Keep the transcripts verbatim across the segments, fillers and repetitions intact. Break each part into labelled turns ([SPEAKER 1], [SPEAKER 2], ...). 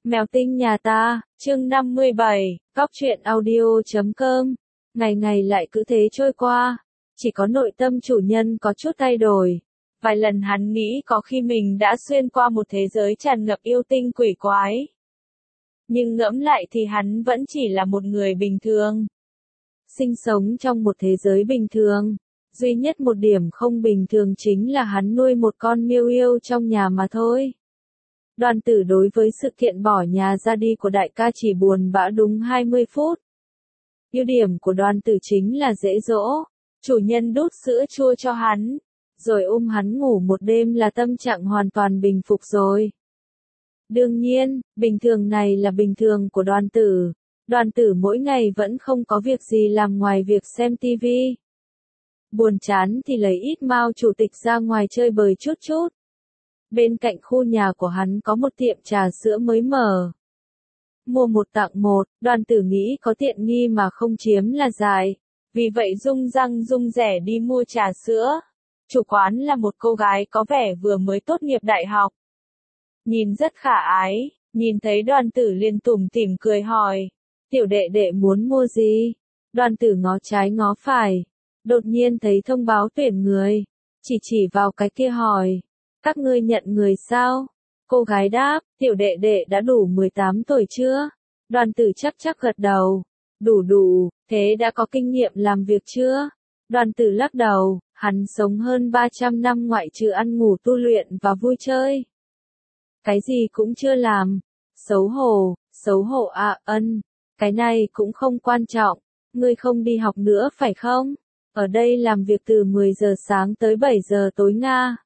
[SPEAKER 1] Mèo tinh nhà ta, chương năm mươi bảy, góc truyện audio chấm com. Ngày ngày lại cứ thế trôi qua, chỉ có nội tâm chủ nhân có chút thay đổi. Vài lần hắn nghĩ có khi mình đã xuyên qua một thế giới tràn ngập yêu tinh quỷ quái. Nhưng ngẫm lại thì hắn vẫn chỉ là một người bình thường. Sinh sống trong một thế giới bình thường. Duy nhất một điểm không bình thường chính là hắn nuôi một con miêu yêu trong nhà mà thôi. Đoàn Tử đối với sự kiện bỏ nhà ra đi của đại ca chỉ buồn bã đúng hai mươi phút. Ưu điểm của Đoàn Tử chính là dễ dỗ. Chủ nhân đút sữa chua cho hắn, rồi ôm hắn ngủ một đêm là tâm trạng hoàn toàn bình phục rồi. Đương nhiên, bình thường này là bình thường của Đoàn Tử. Đoàn Tử mỗi ngày vẫn không có việc gì làm ngoài việc xem tivi. Buồn chán thì lấy ít Mao chủ tịch ra ngoài chơi bời chút chút. Bên cạnh khu nhà của hắn có một tiệm trà sữa mới mở. Mua một tặng một, Đoàn Tử nghĩ có tiện nghi mà không chiếm là dài. Vì vậy rung răng rung rẻ đi mua trà sữa. Chủ quán là một cô gái có vẻ vừa mới tốt nghiệp đại học. Nhìn rất khả ái, nhìn thấy Đoàn Tử liền tủm tỉm cười hỏi. Tiểu đệ đệ muốn mua gì? Đoàn Tử ngó trái ngó phải. Đột nhiên thấy thông báo tuyển người. Chỉ chỉ vào cái kia hỏi. Các ngươi nhận người sao? Cô gái đáp, tiểu đệ đệ đã đủ mười tám tuổi chưa? Đoàn Tử chắc chắc gật đầu. Đủ đủ, thế đã có kinh nghiệm làm việc chưa? Đoàn Tử lắc đầu, hắn sống hơn ba trăm năm ngoại trừ ăn ngủ tu luyện và vui chơi. Cái gì cũng chưa làm. Xấu hổ, xấu hổ à, ân. Cái này cũng không quan trọng. Ngươi không đi học nữa phải không? Ở đây làm việc từ mười giờ sáng tới bảy giờ tối Nga.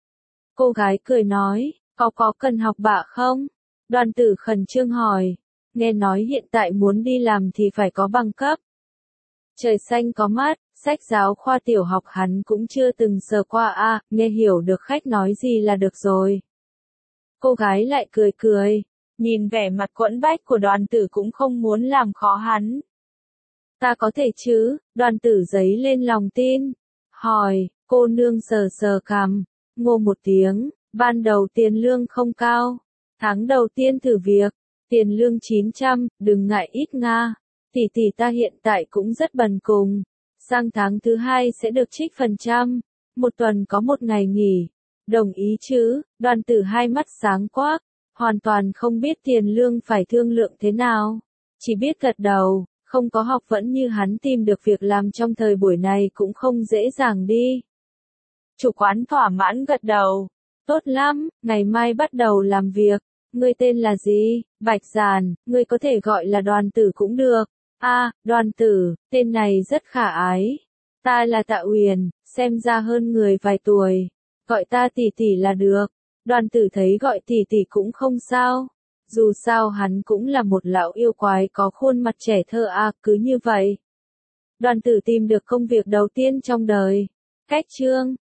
[SPEAKER 1] Cô gái cười nói, có có cần học bạ không? Đoàn Tử khẩn trương hỏi, nghe nói hiện tại muốn đi làm thì phải có bằng cấp. Trời xanh có mắt, sách giáo khoa tiểu học hắn cũng chưa từng sờ qua a, à, nghe hiểu được khách nói gì là được rồi. Cô gái lại cười cười, nhìn vẻ mặt quẫn bách của Đoàn Tử cũng không muốn làm khó hắn. Ta có thể chứ? Đoàn Tử giấy lên lòng tin. Hỏi, cô nương sờ sờ cằm, ngô một tiếng, ban đầu tiền lương không cao. Tháng đầu tiên thử việc, tiền lương chín trăm, đừng ngại ít Nga. Tỷ tỷ ta hiện tại cũng rất bần cùng. Sang tháng thứ hai sẽ được trích phần trăm. Một tuần có một ngày nghỉ. Đồng ý chứ? Đoàn Tử hai mắt sáng quắc, hoàn toàn không biết tiền lương phải thương lượng thế nào. Chỉ biết gật đầu. Không có học vẫn như hắn tìm được việc làm trong thời buổi này cũng không dễ dàng đi. Chủ quán thỏa mãn gật đầu. Tốt lắm, ngày mai bắt đầu làm việc. Ngươi tên là gì? Bạch Giản, ngươi có thể gọi là Đoàn Tử cũng được. A, à, Đoàn Tử, tên này rất khả ái. Ta là Tạ Uyển, xem ra hơn người vài tuổi. Gọi ta tỷ tỷ là được. Đoàn Tử thấy gọi tỷ tỷ cũng không sao. Dù sao hắn cũng là một lão yêu quái có khuôn mặt trẻ thơ à, cứ như vậy. Đoàn Tử tìm được công việc đầu tiên trong đời. Cách chương